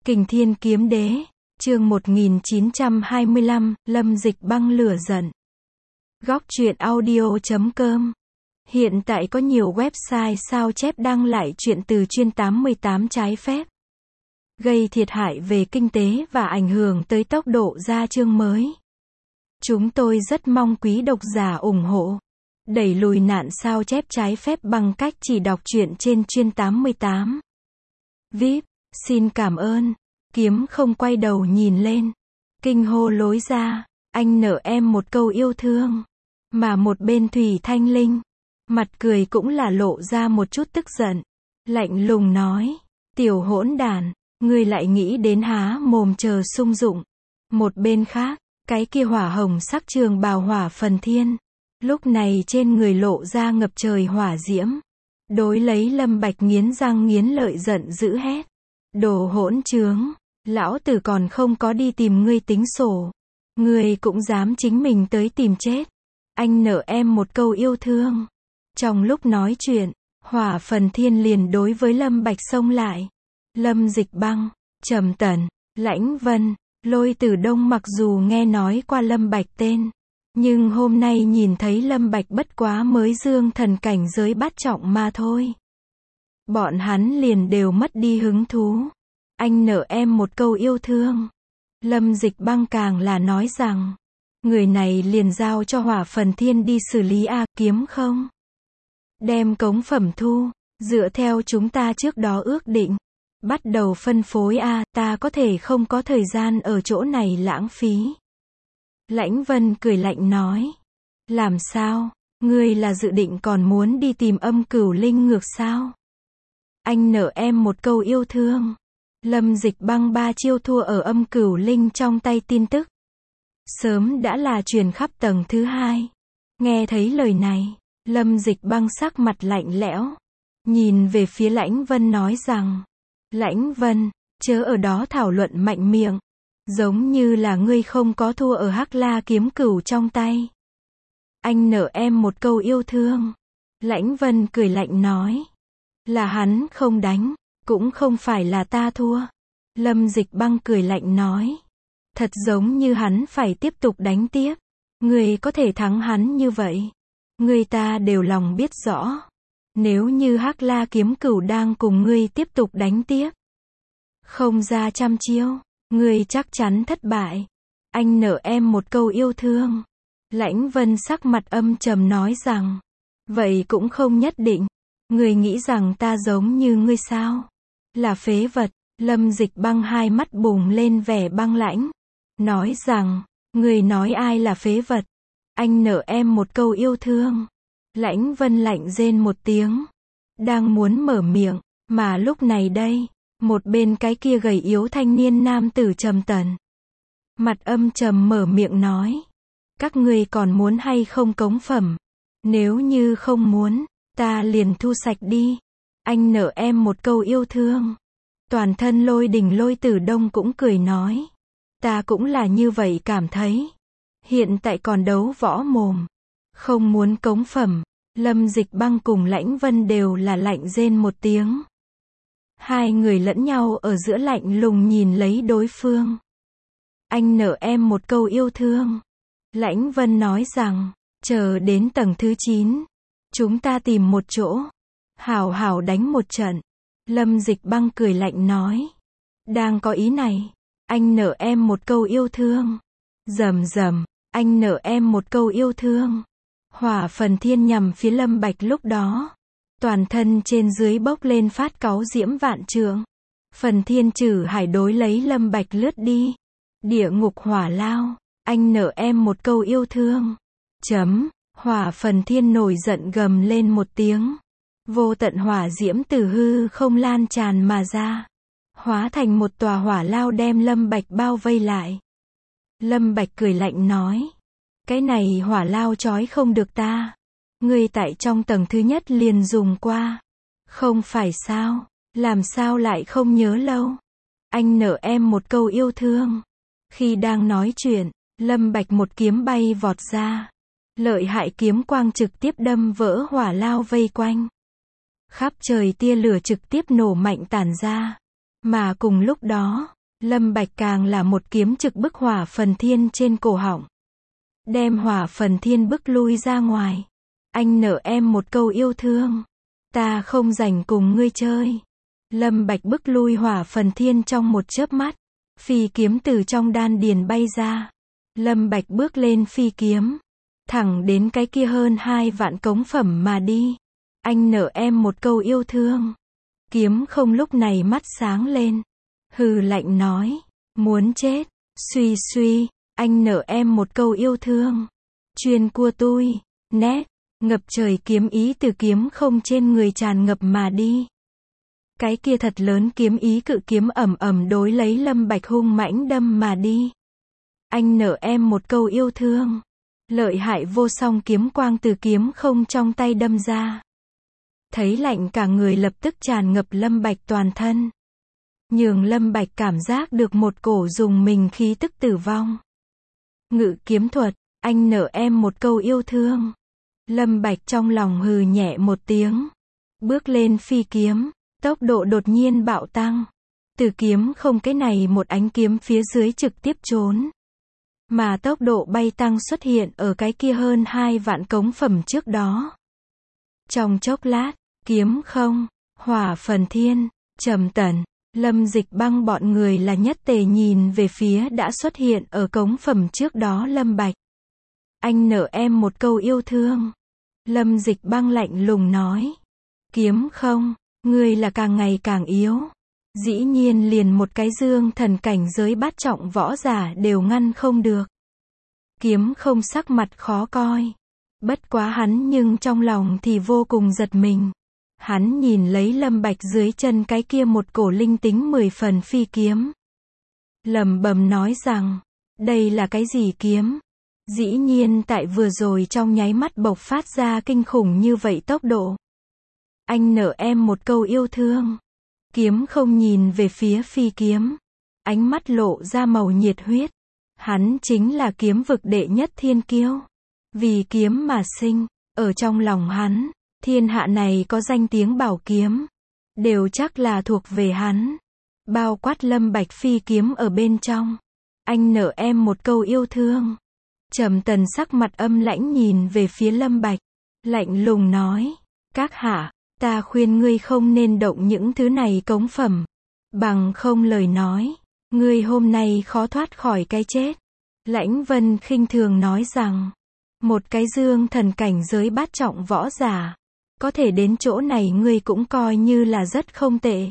Kình Thiên Kiếm Đế, chương 1925, Lâm Dịch Băng lửa giận. Góc truyện audio.com. Hiện tại có nhiều website sao chép đăng lại truyện từ chuyên 88 trái phép, gây thiệt hại về kinh tế và ảnh hưởng tới tốc độ ra chương mới. Chúng tôi rất mong quý độc giả ủng hộ, đẩy lùi nạn sao chép trái phép bằng cách chỉ đọc truyện trên chuyên 88. VIP, xin cảm ơn. Kiếm không quay đầu nhìn lên, kinh hô lối ra, anh nợ em một câu yêu thương. Mà một bên Thủy Thanh Linh, mặt cười cũng là lộ ra một chút tức giận, lạnh lùng nói, tiểu hỗn đản, ngươi lại nghĩ đến há mồm chờ sung dụng. Một bên khác, cái kia hỏa hồng sắc trường bào Hỏa Phần Thiên, lúc này trên người lộ ra ngập trời hỏa diễm, đối lấy Lâm Bạch nghiến răng nghiến lợi giận dữ hét, đồ hỗn trướng, lão tử còn không có đi tìm ngươi tính sổ, ngươi cũng dám chính mình tới tìm chết. Anh nợ em một câu yêu thương. Trong lúc nói chuyện, Hỏa Phần Thiên liền đối với Lâm Bạch xông lại. Lâm Dịch Băng, Trầm Tần, Lãnh Vân, Lôi Tử Đông mặc dù nghe nói qua Lâm Bạch tên, nhưng hôm nay nhìn thấy Lâm Bạch bất quá mới dương thần cảnh giới bát trọng mà thôi. Bọn hắn liền đều mất đi hứng thú. Anh nợ em một câu yêu thương. Lâm Dịch Băng càng là nói rằng, người này liền giao cho Hỏa Phần Thiên đi xử lý a, kiếm không? Đem cống phẩm thu, dựa theo chúng ta trước đó ước định, bắt đầu phân phối a, ta có thể không có thời gian ở chỗ này lãng phí. Lãnh Vân cười lạnh nói, làm sao, ngươi là dự định còn muốn đi tìm Âm Cửu Linh ngược sao? Anh nợ em một câu yêu thương. Lâm Dịch Băng ba chiêu thua ở Âm Cửu Linh trong tay tin tức, sớm đã là truyền khắp tầng thứ 2. Nghe thấy lời này, Lâm Dịch Băng sắc mặt lạnh lẽo, nhìn về phía Lãnh Vân nói rằng, Lãnh Vân, chớ ở đó thảo luận mạnh miệng, giống như là ngươi không có thua ở Hắc La kiếm cửu trong tay. Anh nợ em một câu yêu thương. Lãnh Vân cười lạnh nói, là hắn không đánh, cũng không phải là ta thua. Lâm Dịch Băng cười lạnh nói, thật giống như hắn phải tiếp tục đánh tiếp. Ngươi có thể thắng hắn như vậy, ngươi ta đều lòng biết rõ. Nếu như Hắc La kiếm cửu đang cùng ngươi tiếp tục đánh tiếp, không ra trăm chiêu, ngươi chắc chắn thất bại. Anh nợ em một câu yêu thương. Lãnh Vân sắc mặt âm trầm nói rằng, vậy cũng không nhất định. Ngươi nghĩ rằng ta giống như ngươi sao? Là phế vật. Lâm Dịch Băng hai mắt bùng lên vẻ băng lãnh, nói rằng, ngươi nói ai là phế vật? Anh nợ em một câu yêu thương. Lãnh Vân lạnh rên một tiếng, đang muốn mở miệng, mà lúc này đây, một bên cái kia gầy yếu thanh niên nam tử Trầm Tần, mặt âm trầm mở miệng nói, các ngươi còn muốn hay không cống phẩm? Nếu như không muốn, ta liền thu sạch đi. Anh nợ em một câu yêu thương. Toàn thân Lôi Đình Lôi Tử Đông cũng cười nói, ta cũng là như vậy cảm thấy. Hiện tại còn đấu võ mồm, không muốn cống phẩm. Lâm Dịch Băng cùng Lãnh Vân đều là lạnh rên một tiếng. Hai người lẫn nhau ở giữa lạnh lùng nhìn lấy đối phương. Anh nợ em một câu yêu thương. Lãnh Vân nói rằng, chờ đến tầng thứ 9, chúng ta tìm một chỗ, hảo hảo đánh một trận. Lâm Dịch Băng cười lạnh nói, đang có ý này. Anh nợ em một câu yêu thương. Rầm rầm, anh nợ em một câu yêu thương. Hỏa Phần Thiên nhằm phía Lâm Bạch lúc đó, toàn thân trên dưới bốc lên phát cáu diễm vạn trượng. Phần Thiên Trử Hải đối lấy Lâm Bạch lướt đi. Địa ngục hỏa lao, anh nợ em một câu yêu thương. Chấm, Hỏa Phần Thiên nổi giận gầm lên một tiếng. Vô tận hỏa diễm từ hư không lan tràn mà ra, hóa thành một tòa hỏa lao đem Lâm Bạch bao vây lại. Lâm Bạch cười lạnh nói, cái này hỏa lao trói không được ta. Ngươi tại trong tầng thứ nhất liền dùng qua, không phải sao? Làm sao lại không nhớ lâu? Anh nợ em một câu yêu thương. Khi đang nói chuyện, Lâm Bạch một kiếm bay vọt ra, lợi hại kiếm quang trực tiếp đâm vỡ hỏa lao vây quanh. Khắp trời tia lửa trực tiếp nổ mạnh tản ra. Mà cùng lúc đó, Lâm Bạch càng là một kiếm trực bức Hỏa Phần Thiên trên cổ họng. Đem Hỏa Phần Thiên bức lui ra ngoài. Anh nợ em một câu yêu thương. Ta không rảnh cùng ngươi chơi. Lâm Bạch bức lui Hỏa Phần Thiên trong một chớp mắt. Phi kiếm từ trong đan điền bay ra. Lâm Bạch bước lên phi kiếm. Thẳng đến cái kia hơn 2 vạn cống phẩm mà đi. Anh nợ em một câu yêu thương. Kiếm không lúc này mắt sáng lên. Hừ lạnh nói. Muốn chết. Suy suy. Anh nợ em một câu yêu thương. Chuyên cua tui. Nét. Ngập trời kiếm ý từ kiếm không trên người tràn ngập mà đi. Cái kia thật lớn kiếm ý cự kiếm ầm ầm đối lấy Lâm Bạch hung mãnh đâm mà đi. Anh nợ em một câu yêu thương. Lợi hại vô song kiếm quang từ kiếm không trong tay đâm ra. Thấy lạnh cả người lập tức tràn ngập Lâm Bạch toàn thân. Nhường Lâm Bạch cảm giác được một cổ dùng mình khí tức tử vong. Ngự kiếm thuật, anh nợ em một câu yêu thương. Lâm Bạch trong lòng hừ nhẹ một tiếng. Bước lên phi kiếm, tốc độ đột nhiên bạo tăng. Từ kiếm không cái này một ánh kiếm phía dưới trực tiếp trốn. Mà tốc độ bay tăng xuất hiện ở cái kia hơn 2 vạn cống phẩm trước đó. Trong chốc lát, kiếm không, Hỏa Phần Thiên, Trầm Tần, Lâm Dịch Băng bọn người là nhất tề nhìn về phía đã xuất hiện ở cống phẩm trước đó Lâm Bạch. Anh nợ em một câu yêu thương. Lâm Dịch Băng lạnh lùng nói. Kiếm không, ngươi là càng ngày càng yếu. Dĩ nhiên liền một cái dương thần cảnh giới bát trọng võ giả đều ngăn không được. Kiếm không sắc mặt khó coi. Bất quá hắn nhưng trong lòng thì vô cùng giật mình. Hắn nhìn lấy Lâm Bạch dưới chân cái kia một cổ linh tính 10 phần phi kiếm. Lẩm bẩm nói rằng, đây là cái gì kiếm? Dĩ nhiên tại vừa rồi trong nháy mắt bộc phát ra kinh khủng như vậy tốc độ. Anh nợ em một câu yêu thương. Kiếm không nhìn về phía phi kiếm. Ánh mắt lộ ra màu nhiệt huyết. Hắn chính là kiếm vực đệ nhất thiên kiêu. Vì kiếm mà sinh, ở trong lòng hắn, thiên hạ này có danh tiếng bảo kiếm. Đều chắc là thuộc về hắn. Bao quát Lâm Bạch phi kiếm ở bên trong. Anh nợ em một câu yêu thương. Trầm Tần sắc mặt âm lãnh nhìn về phía Lâm Bạch. Lạnh lùng nói. Các hạ, ta khuyên ngươi không nên động những thứ này cống phẩm. Bằng không lời nói, ngươi hôm nay khó thoát khỏi cái chết. Lãnh Vân khinh thường nói rằng, một cái dương thần cảnh giới bát trọng võ giả, có thể đến chỗ này ngươi cũng coi như là rất không tệ.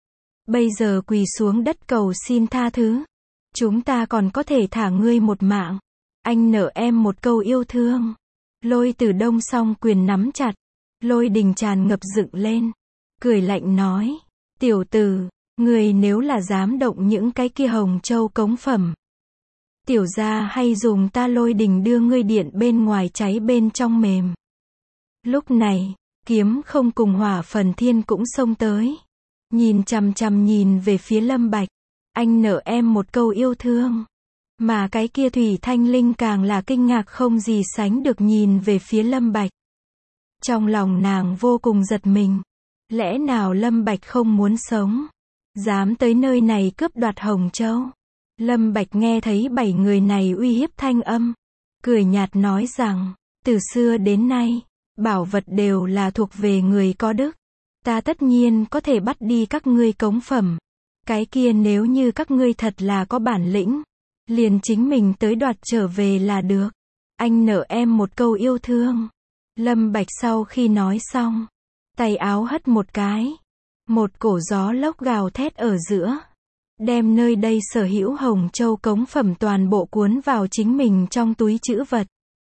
Bây giờ quỳ xuống đất cầu xin tha thứ. Chúng ta còn có thể thả ngươi một mạng. Anh nợ em một câu yêu thương. Lôi Tử Đông song quyền nắm chặt. Lôi đình tràn ngập dựng lên. Cười lạnh nói. Tiểu tử, người nếu là dám động những cái kia hồng châu cống phẩm. Tiểu gia hay dùng ta lôi đình đưa ngươi điện bên ngoài cháy bên trong mềm. Lúc này, kiếm không cùng Hỏa Phần Thiên cũng xông tới. Nhìn chằm chằm nhìn về phía Lâm Bạch. Anh nợ em một câu yêu thương. Mà cái kia Thủy Thanh Linh càng là kinh ngạc không gì sánh được nhìn về phía Lâm Bạch. Trong lòng nàng vô cùng giật mình. Lẽ nào Lâm Bạch không muốn sống? Dám tới nơi này cướp đoạt Hồng Châu? Lâm Bạch nghe thấy 7 người này uy hiếp thanh âm. Cười nhạt nói rằng, từ xưa đến nay, bảo vật đều là thuộc về người có đức. Ta tất nhiên có thể bắt đi các ngươi cống phẩm. Cái kia nếu như các ngươi thật là có bản lĩnh, liền chính mình tới đoạt trở về là được. Anh nợ em một câu yêu thương. Lâm Bạch sau khi nói xong, tay áo hất một cái. Một cổ gió lốc gào thét ở giữa. Đem nơi đây sở hữu Hồng Châu cống phẩm toàn bộ cuốn vào chính mình trong túi trữ vật.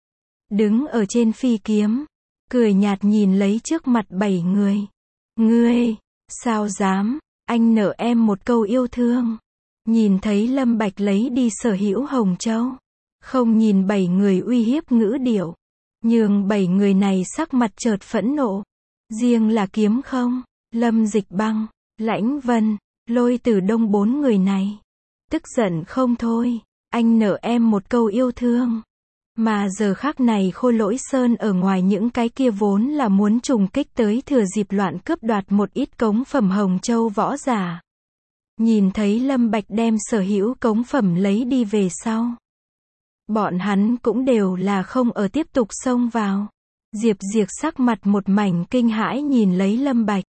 Đứng ở trên phi kiếm, cười nhạt nhìn lấy trước mặt 7 người. Ngươi, sao dám, anh nợ em một câu yêu thương. Nhìn thấy Lâm Bạch lấy đi sở hữu Hồng Châu. Không nhìn 7 người uy hiếp ngữ điệu. Nhường 7 người này sắc mặt chợt phẫn nộ. Riêng là kiếm không, Lâm Dịch Băng, Lãnh Vân, Lôi Tử Đông 4 người này. Tức giận không thôi, anh nợ em một câu yêu thương. Mà giờ khắc này Khôi Lỗi Sơn ở ngoài những cái kia vốn là muốn trùng kích tới thừa dịp loạn cướp đoạt một ít cống phẩm Hồng Châu võ giả. Nhìn thấy Lâm Bạch đem sở hữu cống phẩm lấy đi về sau. Bọn hắn cũng đều là không ở tiếp tục xông vào. Diệp Diệc sắc mặt một mảnh kinh hãi nhìn lấy Lâm Bạch.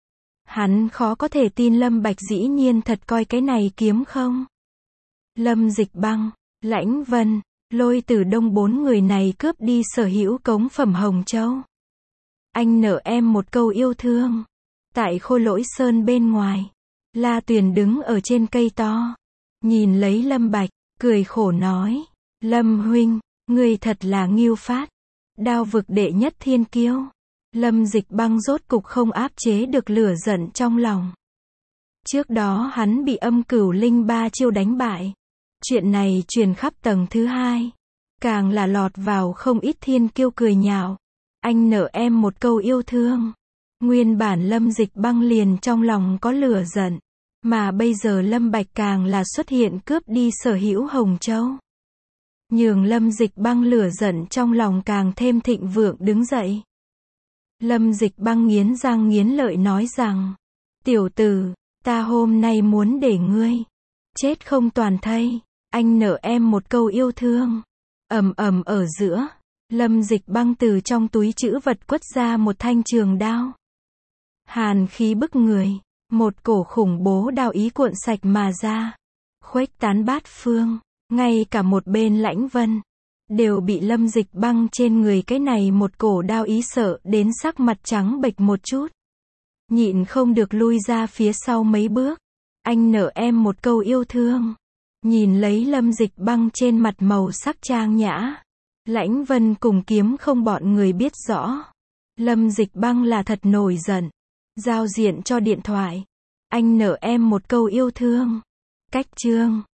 Hắn khó có thể tin Lâm Bạch dĩ nhiên thật coi cái này kiếm không. Lâm Dịch Băng, Lãnh Vân, Lôi Tử Đông 4 người này cướp đi sở hữu cống phẩm Hồng Châu. Anh nợ em một câu yêu thương. Tại Khôi Lỗi Sơn bên ngoài, La Tuyền đứng ở trên cây to, nhìn lấy Lâm Bạch, cười khổ nói, Lâm huynh, ngươi thật là Ngưu Phát, Đao vực đệ nhất thiên kiêu. Lâm Dịch Băng rốt cục không áp chế được lửa giận trong lòng. Trước đó hắn bị Âm Cửu Linh 3 chiêu đánh bại. Chuyện này truyền khắp tầng thứ 2, càng là lọt vào không ít thiên kiêu cười nhạo. Anh nợ em một câu yêu thương. Nguyên bản Lâm Dịch Băng liền trong lòng có lửa giận, mà bây giờ Lâm Bạch càng là xuất hiện cướp đi sở hữu Hồng Châu. Nhường Lâm Dịch Băng lửa giận trong lòng càng thêm thịnh vượng đứng dậy. Lâm Dịch Băng nghiến răng nghiến lợi nói rằng, tiểu tử, ta hôm nay muốn để ngươi chết không toàn thây, anh nợ em một câu yêu thương. Ầm ầm ở giữa, Lâm Dịch Băng từ trong túi trữ vật quất ra một thanh trường đao. Hàn khí bức người, một cổ khủng bố đao ý cuộn sạch mà ra, khuếch tán bát phương, ngay cả một bên Lãnh Vân đều bị Lâm Dịch Băng trên người cái này một cổ đao ý sợ đến sắc mặt trắng bệch một chút. Nhịn không được lui ra phía sau mấy bước. Anh nợ em một câu yêu thương. Nhìn lấy Lâm Dịch Băng trên mặt màu sắc trang nhã, Lãnh Vân cùng Kiếm Không bọn người biết rõ. Lâm Dịch Băng là thật nổi giận. Giao diện cho điện thoại. Anh nợ em một câu yêu thương. Cách chương